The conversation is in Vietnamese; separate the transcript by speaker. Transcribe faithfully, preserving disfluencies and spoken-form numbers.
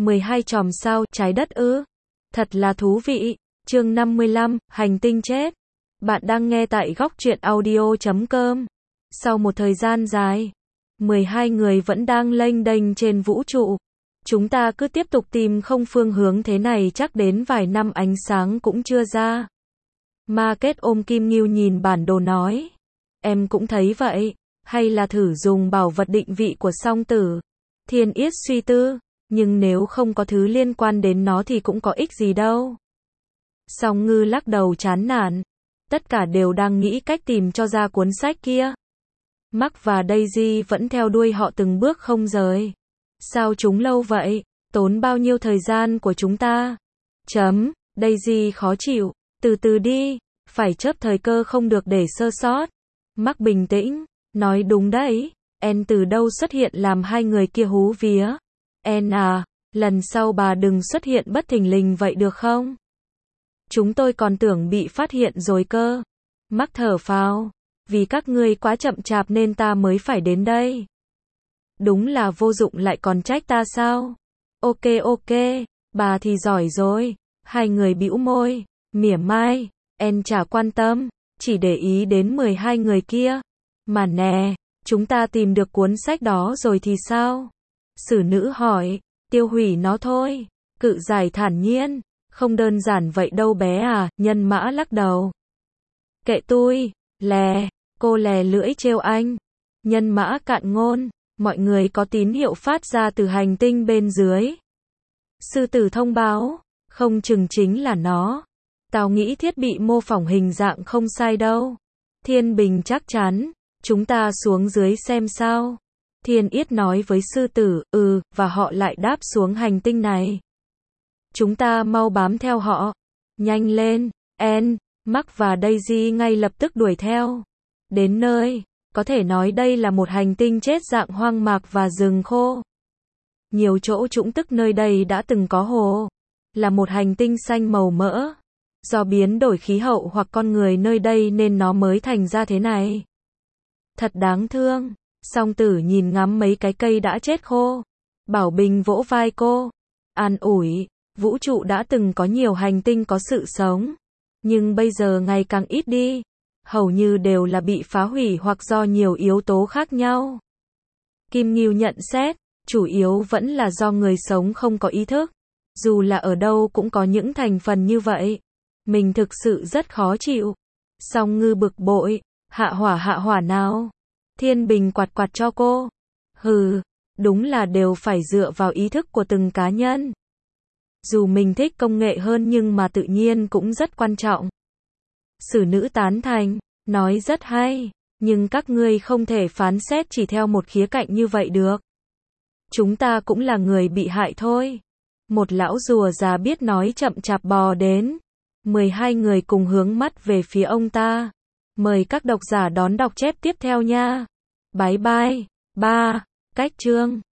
Speaker 1: mười hai chòm sao, trái đất ư? Thật là thú vị. Chương năm mươi lăm, hành tinh chết. Bạn đang nghe tại góc truyện audio chấm com. Sau một thời gian dài, mười hai người vẫn đang lênh đênh trên vũ trụ. Chúng ta cứ tiếp tục tìm không phương hướng thế này chắc đến vài năm ánh sáng cũng chưa ra. Ma Kết ôm Kim Ngưu nhìn bản đồ nói. Em cũng thấy vậy. Hay là thử dùng bảo vật định vị của song tử. Thiên Yết suy tư. Nhưng nếu không có thứ liên quan đến nó thì cũng có ích gì đâu. Song Ngư lắc đầu chán nản. Tất cả đều đang nghĩ cách tìm cho ra cuốn sách kia. Mark và Daisy vẫn theo đuôi họ từng bước không rời. Sao chúng lâu vậy? Tốn bao nhiêu thời gian của chúng ta? Chấm. Daisy khó chịu. Từ từ đi. Phải chớp thời cơ không được để sơ sót. Mark bình tĩnh. Nói đúng đấy. En từ đâu xuất hiện làm hai người kia hú vía. En à, lần sau bà đừng xuất hiện bất thình lình vậy được không? Chúng tôi còn tưởng bị phát hiện rồi cơ. Mark thở phào. Vì các ngươi quá chậm chạp nên ta mới phải đến đây. Đúng là vô dụng lại còn trách ta sao? Ok ok, bà thì giỏi rồi. Hai người bĩu môi, mỉa mai. En chả quan tâm, chỉ để ý đến mười hai người kia. Mà nè, chúng ta tìm được cuốn sách đó rồi thì sao? Sử nữ hỏi, tiêu hủy nó thôi. Cự giải thản nhiên, không đơn giản vậy đâu bé à, Nhân Mã lắc đầu. Kệ tôi, lè, cô lè lưỡi trêu anh. Nhân Mã cạn ngôn, mọi người có tín hiệu phát ra từ hành tinh bên dưới. Sư tử thông báo, không chừng chính là nó. Tao nghĩ thiết bị mô phỏng hình dạng không sai đâu. Thiên Bình chắc chắn, chúng ta xuống dưới xem sao. Thiên Yết nói với sư tử, ừ, và họ lại đáp xuống hành tinh này. Chúng ta mau bám theo họ. Nhanh lên, En, Mark và Daisy ngay lập tức đuổi theo. Đến nơi, có thể nói đây là một hành tinh chết dạng hoang mạc và rừng khô. Nhiều chỗ trũng tức nơi đây đã từng có hồ. Là một hành tinh xanh màu mỡ. Do biến đổi khí hậu hoặc con người nơi đây nên nó mới thành ra thế này. Thật đáng thương. Song tử nhìn ngắm mấy cái cây đã chết khô. Bảo Bình vỗ vai cô. An ủi, vũ trụ đã từng có nhiều hành tinh có sự sống. Nhưng bây giờ ngày càng ít đi. Hầu như đều là bị phá hủy hoặc do nhiều yếu tố khác nhau. Kim Ngưu nhận xét, chủ yếu vẫn là do người sống không có ý thức. Dù là ở đâu cũng có những thành phần như vậy. Mình thực sự rất khó chịu. Song Ngư bực bội, hạ hỏa hạ hỏa nào. Thiên Bình quạt quạt cho cô. Hừ, đúng là đều phải dựa vào ý thức của từng cá nhân. Dù mình thích công nghệ hơn nhưng mà tự nhiên cũng rất quan trọng. Sử nữ tán thành, nói rất hay, nhưng các ngươi không thể phán xét chỉ theo một khía cạnh như vậy được. Chúng ta cũng là người bị hại thôi. Một lão rùa già biết nói chậm chạp bò đến. mười hai người cùng hướng mắt về phía ông ta. Mời các độc giả đón đọc chép tiếp theo nha. Bye bye. ba. Cách chương